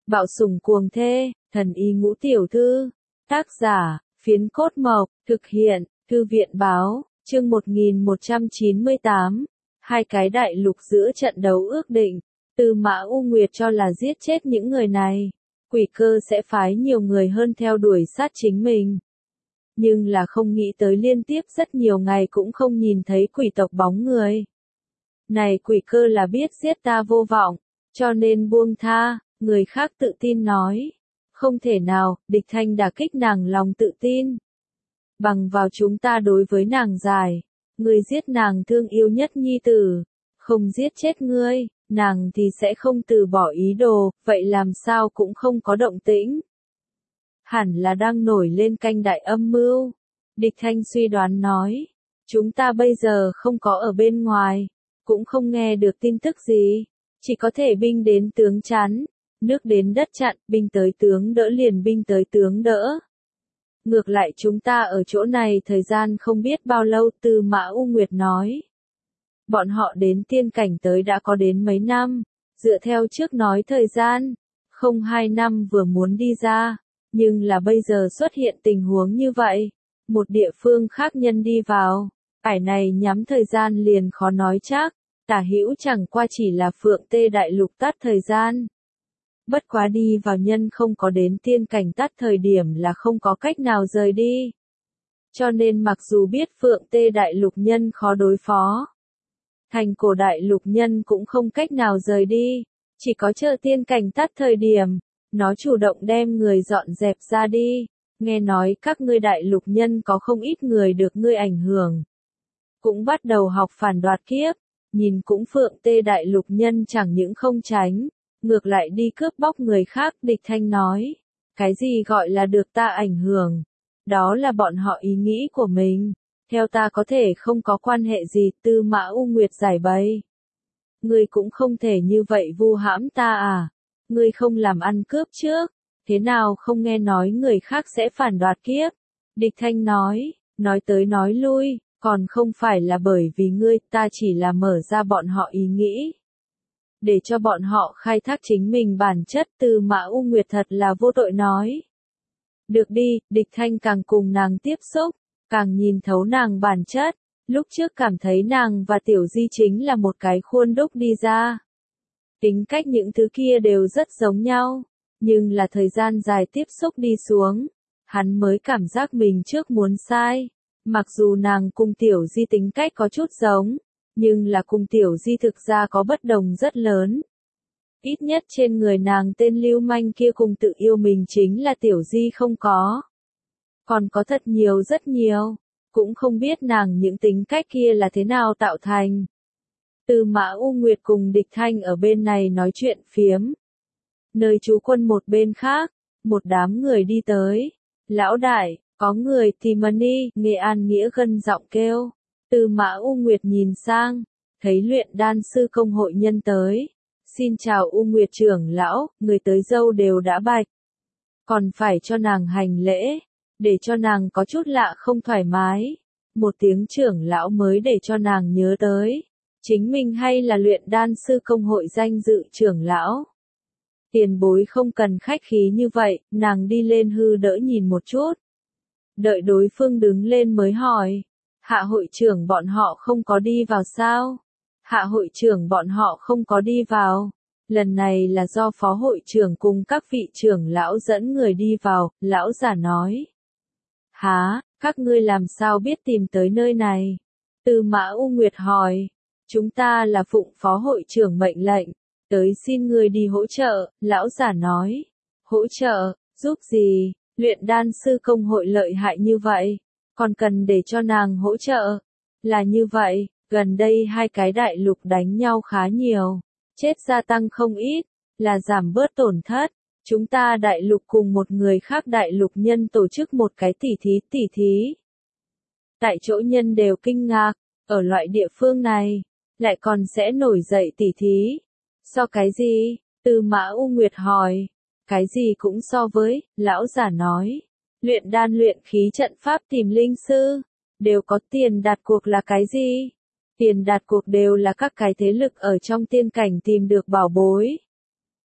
Bạo sủng cuồng thê, thần y ngũ tiểu thư. Tác giả, Phiến Cốt Mộc, thực hiện, Thư viện báo, chương 1198. Hai cái đại lục giữa trận đấu ước định. Tư Mã U Nguyệt cho là giết chết những người này, Quỷ Cơ sẽ phái nhiều người hơn theo đuổi sát chính mình. Nhưng là không nghĩ tới liên tiếp rất nhiều ngày cũng không nhìn thấy quỷ tộc bóng người. Này Quỷ Cơ là biết giết ta vô vọng, cho nên buông tha, người khác tự tin nói. Không thể nào, Địch Thanh đả kích nàng lòng tự tin. Bằng vào chúng ta đối với nàng giải, người giết nàng thương yêu nhất nhi tử, không giết chết ngươi, nàng thì sẽ không từ bỏ ý đồ, vậy làm sao cũng không có động tĩnh. Hẳn là đang nổi lên canh đại âm mưu. Địch Thanh suy đoán nói, chúng ta bây giờ không có ở bên ngoài, cũng không nghe được tin tức gì, chỉ có thể binh đến tướng chắn, nước đến đất chặn, binh tới tướng đỡ liền binh tới tướng đỡ. Ngược lại chúng ta ở chỗ này thời gian không biết bao lâu, Tư Mã U Nguyệt nói. Bọn họ đến tiên cảnh tới đã có đến mấy năm, dựa theo trước nói thời gian, không 2 năm vừa muốn đi ra, nhưng là bây giờ xuất hiện tình huống như vậy, một địa phương khác nhân đi vào, ải này nhắm thời gian liền khó nói chắc, tả hữu chẳng qua chỉ là Phượng Tê Đại Lục tắt thời gian. Bất quá đi vào nhân không có đến tiên cảnh tắt thời điểm là không có cách nào rời đi. Cho nên mặc dù biết Phượng Tê Đại Lục nhân khó đối phó, Thành Cổ Đại Lục nhân cũng không cách nào rời đi, chỉ có chờ tiên cảnh tắt thời điểm, nó chủ động đem người dọn dẹp ra đi. Nghe nói các ngươi đại lục nhân có không ít người được ngươi ảnh hưởng, cũng bắt đầu học phản đoạt kiếp, nhìn cũng Phượng Tê Đại Lục nhân chẳng những không tránh, ngược lại đi cướp bóc người khác. Địch Thanh nói, cái gì gọi là được ta ảnh hưởng, đó là bọn họ ý nghĩ của mình, theo ta có thể không có quan hệ gì. Tư Mã U Nguyệt giải bày, ngươi cũng không thể như vậy vu hãm ta à, ngươi không làm ăn cướp trước, thế nào không nghe nói người khác sẽ phản đoạt kiếp. Địch Thanh nói tới nói lui, còn không phải là bởi vì ngươi, ta chỉ là mở ra bọn họ ý nghĩ, để cho bọn họ khai thác chính mình bản chất. Tư Mã U Nguyệt thật là vô tội nói. Được đi, Địch Thanh càng cùng nàng tiếp xúc, càng nhìn thấu nàng bản chất, lúc trước cảm thấy nàng và Tiểu Di chính là một cái khuôn đúc đi ra. Tính cách những thứ kia đều rất giống nhau, nhưng là thời gian dài tiếp xúc đi xuống, hắn mới cảm giác mình trước muốn sai. Mặc dù nàng cùng Tiểu Di tính cách có chút giống, nhưng là cùng Tiểu Di thực ra có bất đồng rất lớn. Ít nhất trên người nàng tên lưu manh kia cùng tự yêu mình chính là Tiểu Di không có. Còn có thật nhiều rất nhiều, cũng không biết nàng những tính cách kia là thế nào tạo thành. Tư Mã U Nguyệt cùng Địch Thanh ở bên này nói chuyện phiếm. Nơi trú quân một bên khác, một đám người đi tới. Lão đại, có người Timony, Nghệ An Nghĩa gân giọng kêu. Tư Mã U Nguyệt nhìn sang, thấy luyện đan sư công hội nhân tới. Xin chào U Nguyệt trưởng lão, người tới dâu đều đã bạch. Còn phải cho nàng hành lễ, để cho nàng có chút lạ không thoải mái. Một tiếng trưởng lão mới để cho nàng nhớ tới. Chính mình hay là luyện đan sư công hội danh dự trưởng lão. Tiền bối không cần khách khí như vậy, nàng đi lên hư đỡ nhìn một chút. Đợi đối phương đứng lên mới hỏi, hạ hội trưởng bọn họ không có đi vào sao? Hạ hội trưởng bọn họ không có đi vào. Lần này là do phó hội trưởng cùng các vị trưởng lão dẫn người đi vào, lão giả nói. Hả, các ngươi làm sao biết tìm tới nơi này? Tư Mã U Nguyệt hỏi. Chúng ta là phụng phó hội trưởng mệnh lệnh, tới xin người đi hỗ trợ. Lão giả nói. Hỗ trợ, giúp gì? Luyện đan sư công hội lợi hại như vậy, còn cần để cho nàng hỗ trợ. Là như vậy, gần đây hai cái đại lục đánh nhau khá nhiều, chết gia tăng không ít, là giảm bớt tổn thất. Chúng ta đại lục cùng một người khác đại lục nhân tổ chức một cái tỉ thí. Tại chỗ nhân đều kinh ngạc, ở loại địa phương này, lại còn sẽ nổi dậy tỉ thí. So cái gì? Tư Mã U Nguyệt hỏi. Cái gì cũng so với, lão giả nói. Luyện đan luyện khí trận pháp tìm linh sư, đều có tiền đặt cuộc là cái gì? Tiền đặt cuộc đều là các cái thế lực ở trong tiên cảnh tìm được bảo bối.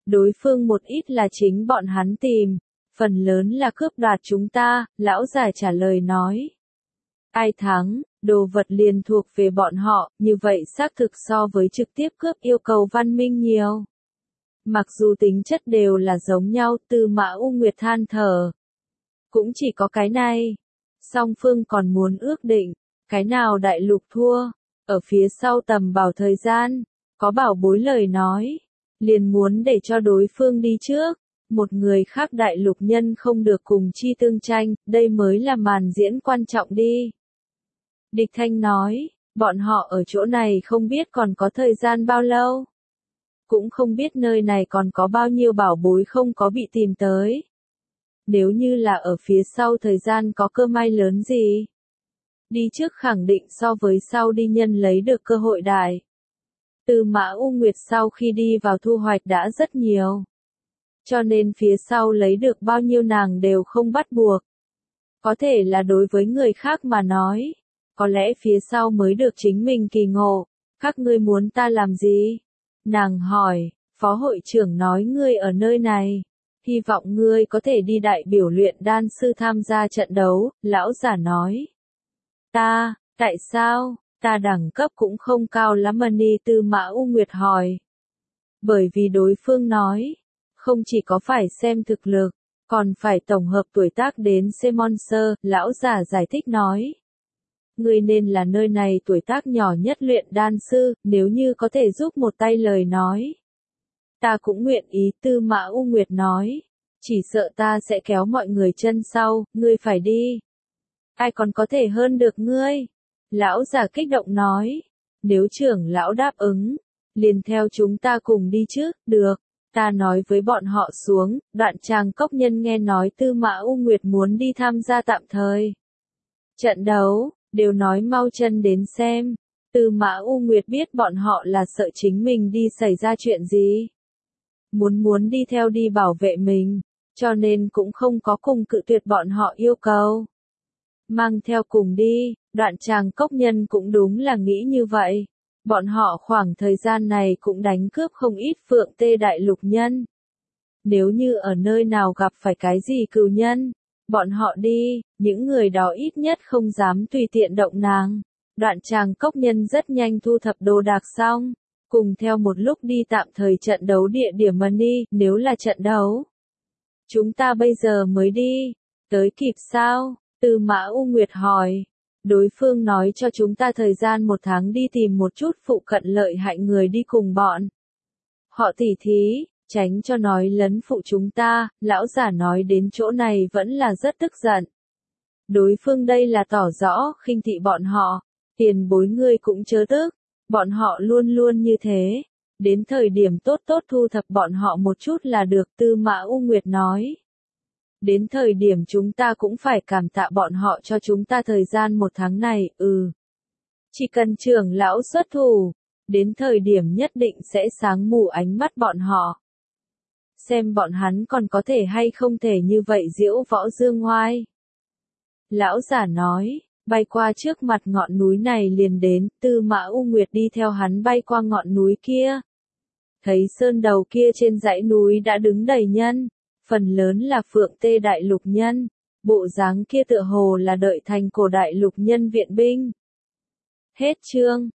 Đối phương một ít là chính bọn hắn tìm, phần lớn là cướp đoạt chúng ta, lão già trả lời nói. Ai thắng, đồ vật liền thuộc về bọn họ, như vậy xác thực so với trực tiếp cướp yêu cầu văn minh nhiều. Mặc dù tính chất đều là giống nhau, Tư Mã U Nguyệt than thở. Cũng chỉ có cái này. Song phương còn muốn ước định, cái nào đại lục thua, ở phía sau tầm bảo thời gian, có bảo bối lời nói, liền muốn để cho đối phương đi trước. Một người khác đại lục nhân không được cùng chi tương tranh, đây mới là màn diễn quan trọng đi. Địch Thanh nói, bọn họ ở chỗ này không biết còn có thời gian bao lâu. Cũng không biết nơi này còn có bao nhiêu bảo bối không có bị tìm tới. Nếu như là ở phía sau thời gian có cơ may lớn gì. Đi trước khẳng định so với sau đi nhân lấy được cơ hội đại. Tư Mã U Nguyệt sau khi đi vào thu hoạch đã rất nhiều. Cho nên phía sau lấy được bao nhiêu nàng đều không bắt buộc. Có thể là đối với người khác mà nói. Có lẽ phía sau mới được chính mình kỳ ngộ. Các ngươi muốn ta làm gì? Nàng hỏi, phó hội trưởng nói ngươi ở nơi này. Hy vọng ngươi có thể đi đại biểu luyện đan sư tham gia trận đấu, lão giả nói. Tại sao, ta đẳng cấp cũng không cao lắm mà Ni Tư Mã U Nguyệt hỏi. Bởi vì đối phương nói, không chỉ có phải xem thực lực, còn phải tổng hợp tuổi tác đến xem monster, lão giả giải thích nói. Ngươi nên là nơi này tuổi tác nhỏ nhất luyện đan sư, nếu như có thể giúp một tay lời nói. Ta cũng nguyện ý, Tư Mã U Nguyệt nói. Chỉ sợ ta sẽ kéo mọi người chân sau, ngươi phải đi. Ai còn có thể hơn được ngươi? Lão già kích động nói. Nếu trưởng lão đáp ứng, liền theo chúng ta cùng đi chứ, được. Ta nói với bọn họ xuống, Đoạn Tràng Cốc Nhân nghe nói Tư Mã U Nguyệt muốn đi tham gia tạm thời. Trận đấu, đều nói mau chân đến xem. Tư Mã U Nguyệt biết bọn họ là sợ chính mình đi xảy ra chuyện gì. Muốn đi theo đi bảo vệ mình, cho nên cũng không có cùng cự tuyệt bọn họ yêu cầu. Mang theo cùng đi, Đoạn Tràng Cốc Nhân cũng đúng là nghĩ như vậy. Bọn họ khoảng thời gian này cũng đánh cướp không ít Phượng Tê Đại Lục nhân. Nếu như ở nơi nào gặp phải cái gì cừu nhân, bọn họ đi, những người đó ít nhất không dám tùy tiện động nàng. Đoạn Tràng Cốc Nhân rất nhanh thu thập đồ đạc xong, cùng theo một lúc đi tạm thời trận đấu địa điểm Money, nếu là trận đấu. Chúng ta bây giờ mới đi, tới kịp sao? Tư Mã U Nguyệt hỏi. Đối phương nói cho chúng ta thời gian 1 tháng đi tìm một chút phụ cận lợi hại người đi cùng bọn. Họ tỉ thí, tránh cho nói lấn phụ chúng ta, lão giả nói đến chỗ này vẫn là rất tức giận. Đối phương đây là tỏ rõ khinh thị bọn họ, tiền bối ngươi cũng chớ tức, bọn họ luôn luôn như thế. Đến thời điểm tốt thu thập bọn họ một chút là được, Tư Mã U Nguyệt nói. Đến thời điểm chúng ta cũng phải cảm tạ bọn họ cho chúng ta thời gian 1 tháng này, Chỉ cần trưởng lão xuất thủ, đến thời điểm nhất định sẽ sáng mù ánh mắt bọn họ. Xem bọn hắn còn có thể hay không thể như vậy diễu võ dương ngoai. Lão giả nói, bay qua trước mặt ngọn núi này liền đến, Tư Mã U Nguyệt đi theo hắn bay qua ngọn núi kia. Thấy sơn đầu kia trên dãy núi đã đứng đầy nhân. Phần lớn là Phượng Tê Đại Lục nhân, bộ dáng kia tựa hồ là đợi thành cổ Đại Lục nhân viện binh. Hết chương.